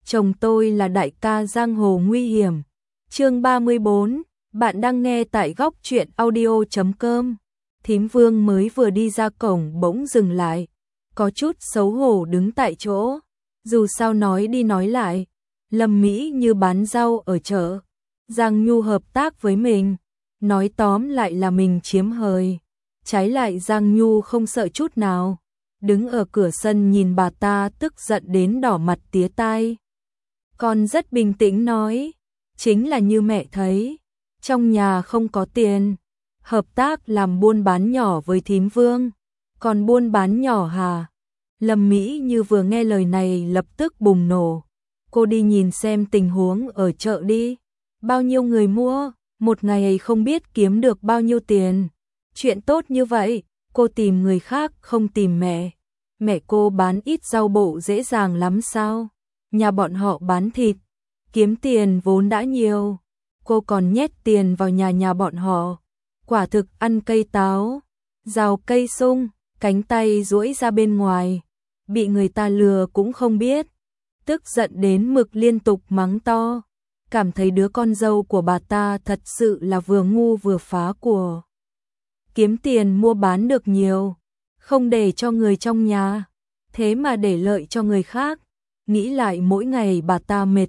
chồng tôi là đại ca giang hồ nguy hiểm. Chương 34, bạn đang nghe tại góc truyện audio.com. Thím Vương mới vừa đi ra cổng bỗng dừng lại, có chút xấu hổ đứng tại chỗ. Dù sao nói đi nói lại, Lâm Mỹ như bán rau ở chợ, Giang Nhu hợp tác với mình, nói tóm lại là mình chiếm hời. Trái lại Giang Nhu không sợ chút nào, đứng ở cửa sân nhìn bà ta tức giận đến đỏ mặt tía tai. Còn rất bình tĩnh nói, chính là như mẹ thấy, trong nhà không có tiền, hợp tác làm buôn bán nhỏ với thím Vương. Còn buôn bán nhỏ hả? Lâm Mỹ như vừa nghe lời này lập tức bùng nổ. Cô đi nhìn xem tình huống ở chợ đi. Bao nhiêu người mua, một ngày không biết kiếm được bao nhiêu tiền. Chuyện tốt như vậy, cô tìm người khác không tìm mẹ. Mẹ cô bán ít rau bộ dễ dàng lắm sao? Nhà bọn họ bán thịt, kiếm tiền vốn đã nhiều. Cô còn nhét tiền vào nhà bọn họ. Quả thực ăn cây táo, rào cây sung, cánh tay duỗi ra bên ngoài. Bị người ta lừa cũng không biết. Tức giận đến mực liên tục mắng to. Cảm thấy đứa con dâu của bà ta thật sự là vừa ngu vừa phá của. Kiếm tiền mua bán được nhiều, không để cho người trong nhà, thế mà để lợi cho người khác. Nghĩ lại mỗi ngày bà ta mệt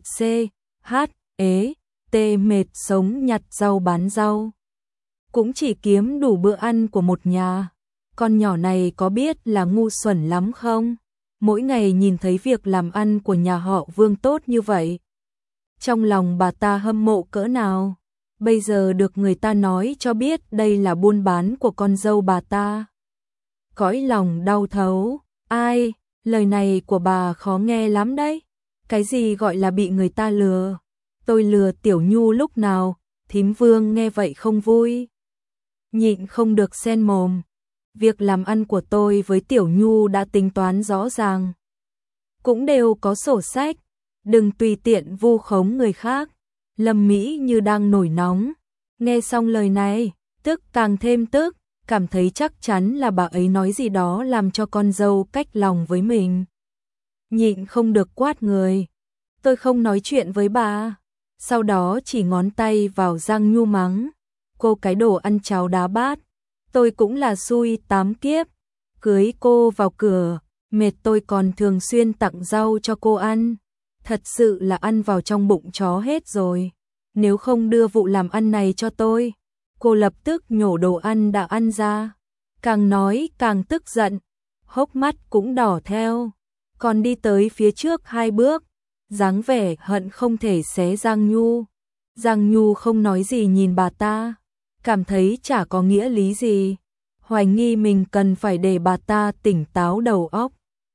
mệt sống nhặt rau bán rau. Cũng chỉ kiếm đủ bữa ăn của một nhà. Con nhỏ này có biết là ngu xuẩn lắm không? Mỗi ngày nhìn thấy việc làm ăn của nhà họ Vương tốt như vậy. Trong lòng bà ta hâm mộ cỡ nào? Bây giờ được người ta nói cho biết đây là buôn bán của con dâu bà ta. Cõi lòng đau thấu. Ai, lời này của bà khó nghe lắm đấy. Cái gì gọi là bị người ta lừa? Tôi lừa Tiểu Nhu lúc nào? Thím Vương nghe vậy không vui. Nhịn không được xen mồm. Việc làm ăn của tôi với Tiểu Nhu đã tính toán rõ ràng. Cũng đều có sổ sách. Đừng tùy tiện vu khống người khác. Lâm Mỹ như đang nổi nóng. Nghe xong lời này, tức càng thêm tức. Cảm thấy chắc chắn là bà ấy nói gì đó làm cho con dâu cách lòng với mình. Nhịn không được quát người. Tôi không nói chuyện với bà. Sau đó chỉ ngón tay vào Giang Nhu mắng. Cô cái đồ ăn cháo đá bát. Tôi cũng là xui 8 kiếp. Cưới cô vào cửa, mệt tôi còn thường xuyên tặng rau cho cô ăn. Thật sự là ăn vào trong bụng chó hết rồi. Nếu không đưa vụ làm ăn này cho tôi. Cô lập tức nhổ đồ ăn đã ăn ra. Càng nói càng tức giận. Hốc mắt cũng đỏ theo. Còn đi tới phía trước 2 bước. Dáng vẻ hận không thể xé Giang Nhu. Giang Nhu không nói gì nhìn bà ta. Cảm thấy chả có nghĩa lý gì. Hoài nghi mình cần phải để bà ta tỉnh táo đầu óc.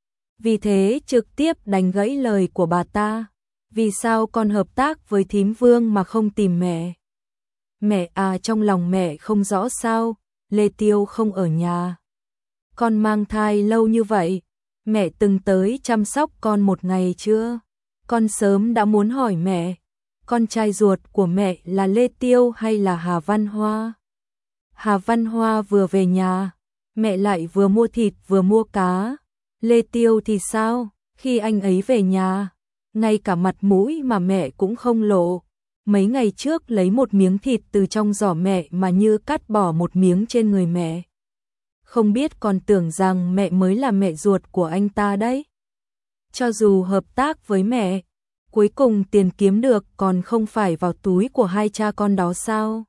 Vì thế trực tiếp đánh gãy lời của bà ta. Vì sao con hợp tác với thím Vương mà không tìm mẹ? Mẹ à, trong lòng mẹ không rõ sao, Lê Tiêu không ở nhà. Con mang thai lâu như vậy, mẹ từng tới chăm sóc con một ngày chưa? Con sớm đã muốn hỏi mẹ, con trai ruột của mẹ là Lê Tiêu hay là Hà Văn Hoa? Hà Văn Hoa vừa về nhà, mẹ lại vừa mua thịt vừa mua cá. Lê Tiêu thì sao? Khi anh ấy về nhà, ngay cả mặt mũi mà mẹ cũng không lộ. Mấy ngày trước lấy một miếng thịt từ trong giỏ mẹ mà như cắt bỏ một miếng trên người mẹ. Không biết còn tưởng rằng mẹ mới là mẹ ruột của anh ta đấy. Cho dù hợp tác với mẹ, cuối cùng tiền kiếm được còn không phải vào túi của hai cha con đó sao?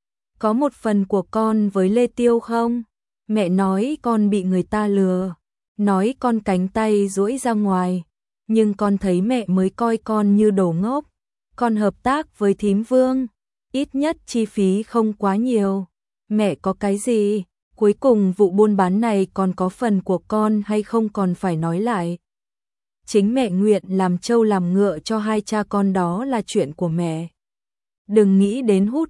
Có một phần của con với Lê Tiêu không? Mẹ nói con bị người ta lừa, nói con cánh tay duỗi ra ngoài, nhưng con thấy mẹ mới coi con như đồ ngốc. Con hợp tác với thím Vương, ít nhất chi phí không quá nhiều. Mẹ có cái gì? Cuối cùng vụ buôn bán này còn có phần của con hay không còn phải nói lại. Chính mẹ nguyện làm trâu làm ngựa cho hai cha con đó là chuyện của mẹ. Đừng nghĩ đến hút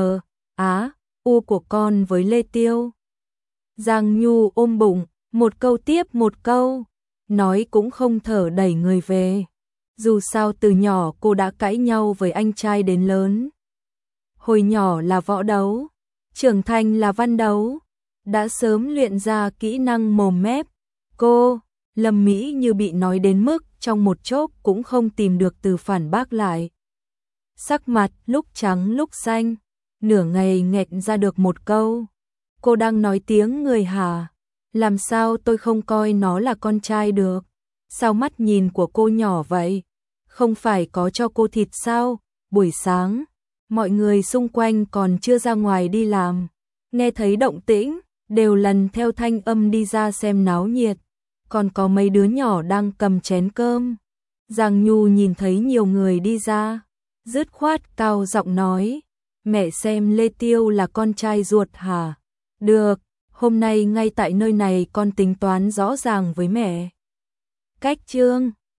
u của con với Lê Tiêu. Giang Nhu ôm bụng, một câu tiếp một câu, nói cũng không thở đẩy người về. Dù sao từ nhỏ cô đã cãi nhau với anh trai đến lớn. Hồi nhỏ là võ đấu, trưởng thành là văn đấu, đã sớm luyện ra kỹ năng mồm mép. Cô, Lâm Mỹ như bị nói đến mức trong một chốc cũng không tìm được từ phản bác lại. Sắc mặt lúc trắng lúc xanh, nửa ngày nghẹn ra được một câu. Cô đang nói tiếng người hả? Làm sao tôi không coi nó là con trai được? Sao mắt nhìn của cô nhỏ vậy? Không phải có cho cô thịt sao? Buổi sáng, mọi người xung quanh còn chưa ra ngoài đi làm. Nghe thấy động tĩnh, đều lần theo thanh âm đi ra xem náo nhiệt. Còn có mấy đứa nhỏ đang cầm chén cơm. Giang Nhu nhìn thấy nhiều người đi ra, dứt khoát cao giọng nói, mẹ xem Lê Tiêu là con trai ruột hả? Được, hôm nay ngay tại nơi này con tính toán rõ ràng với mẹ. Cách chương